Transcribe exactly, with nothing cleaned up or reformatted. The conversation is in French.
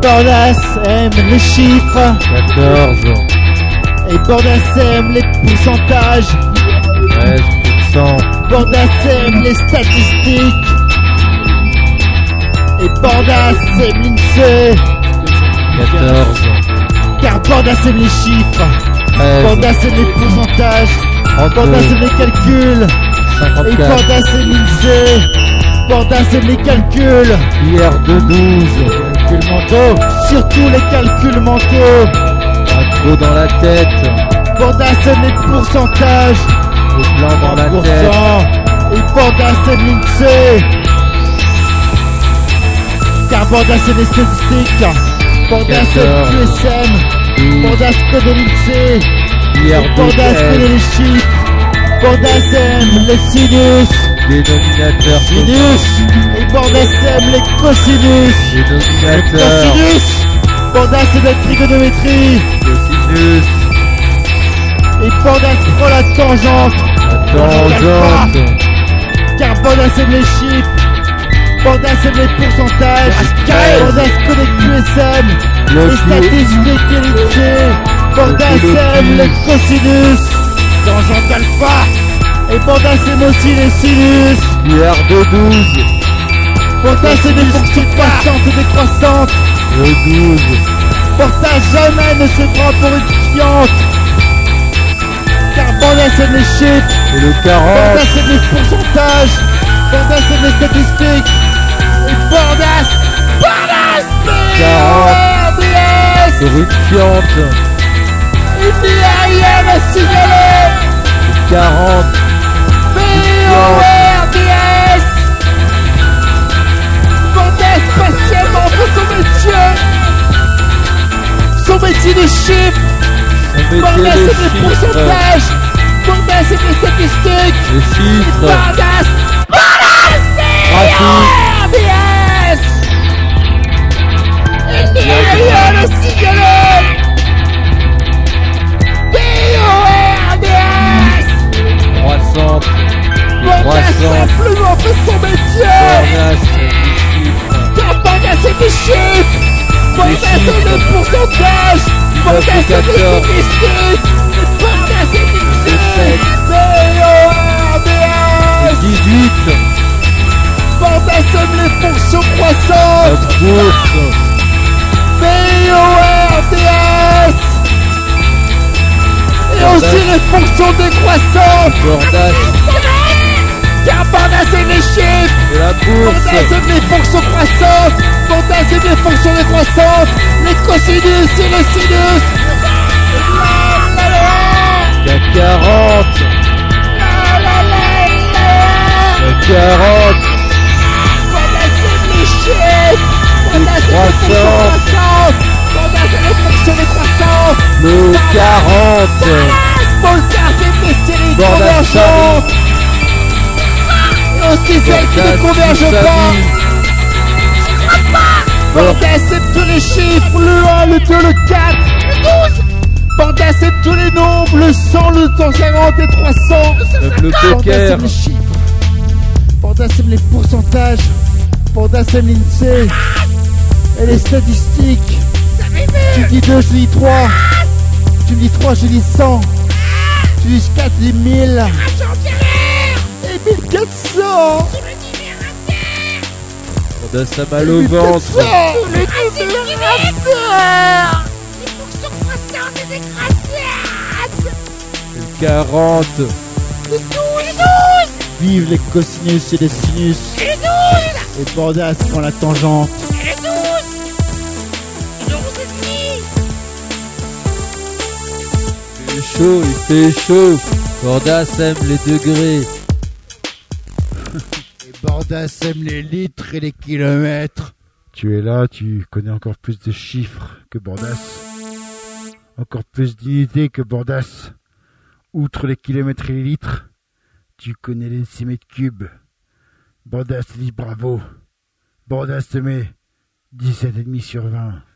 Bordas aime les chiffres. quatorze. Et Bordas aime les pourcentages. treize pour cent. Bordas aime les statistiques. Et Bordas aime l'INSEE. quatorze. Car Bordas aime les chiffres. treize. Bordas aime les pourcentages. Bordas trente-deux. aime les calculs. Et cinquante-quatre. Bordas aime l'INSEE. Bordas aime les calculs. Pierre de douze. Calculs mentaux. Surtout les calculs mentaux. Un trou dans la tête. Bordas aime les pourcentages. Le blanc dans la pour tête. cent. Et Bordas aime l'INSEE. Car Bordas aime les statistiques. Bordas aime quatorze. Q S M. douze. Bordas connaît l'INSEE. Pierre de Bordas connaît treize. les chiffres. Bordas aime les sinus. Dénominateur. Sinus. Et Bordas aime les cosinus. Dénominateur. Cosinus. Bordas aime la trigonométrie. Cosinus. Et Bordas prend la tangente. La tangente. Car Bordas aime les chiffres. Bordas aime les pourcentages. Bordas connaît Q S M. Le Les plus- statistiques et l'INSEE. Bordas Le aime plus- les cosinus. Tangente alpha. Et Bordas aime aussi les sinus. Pierre de douze. Bordas aime les fonctions croissantes et décroissantes. Le douze. Bordas jamais ne se prend pour une fiante. Car Bordas aime les chiffres. Et le quarante. Bordas aime les pourcentages. Bordas aime les statistiques. Et Bordas. Bordas quarante. B S. Sur une fiente. Il n'y a rien à signaler. quarante. B O R D S. Bordas patiemment fait son métier. Son métier des chiffres. On mettait Bordas les aime les chiffres. pourcentages. Bordas aime les statistiques. Les chiffres. Bordas. Bordas Pratique. B O R D S. Il n'y a rien à signaler. B O R D S. Croissante. Bordas Croissante. simplement fait son métier. Bordas. Les chiffres. Car Bordas aime les chiffres. Bordas aime chiffres. les pourcentages. Bordas aime les quatorze. statistiques. Et Bordas aime l'INSEE. dix-sept. B O R D S. dix-huit. Bordas aime les fonctions La croissantes. bourse. B O R D S. Et Bordas. aussi les fonctions décroissantes. Bordas. Car Bordas aime les chiffres. Et la bourse. Bordas aime les fonctions croissantes. Bordas aime les fonctions décroissantes. Les cosinus et les sinus. La la la C A C quarante. la la la la. C A C quarante. Bordas aime les chiffres. Bordas aime les fonctions croissantes. croissantes. Bordas aime les fonctions décroissantes. Le quarante. Bordas aime les séries Bordas convergentes. Et aussi celles qui ne convergent pas. Bordas aime tous les chiffres, le un, le deux, le quatre, le douze. Bordas aime tous les nombres, le cent, le cent quarante et trois cents. Même le Bordas poker. aime les chiffres. Bordas aime les pourcentages. Bordas aime l'INSEE. Et les statistiques. Tu dis deux, je dis trois. Tu me dis trois, je dis cent. Tu dis quatre, je dis mille. Et mille quatre cents. Bordas a mal au ventre. Le numérateur. Les fonctions croissantes et décroissantes. Le quarante. Le douze. Vive les cosinus et les sinus. Et le douze. Et Bordas prend la tangente. Et le douze. Et le onze et demi. Il fait chaud, il fait chaud. Bordas aime les degrés. Et Bordas aime les litres et les kilomètres. Tu es là, tu connais encore plus de chiffres que Bordas. Encore plus d'unités que Bordas. Outre les kilomètres et les litres, tu connais les centimètres cubes. Bordas te dit bravo. Bordas te met dix-sept virgule cinq sur vingt.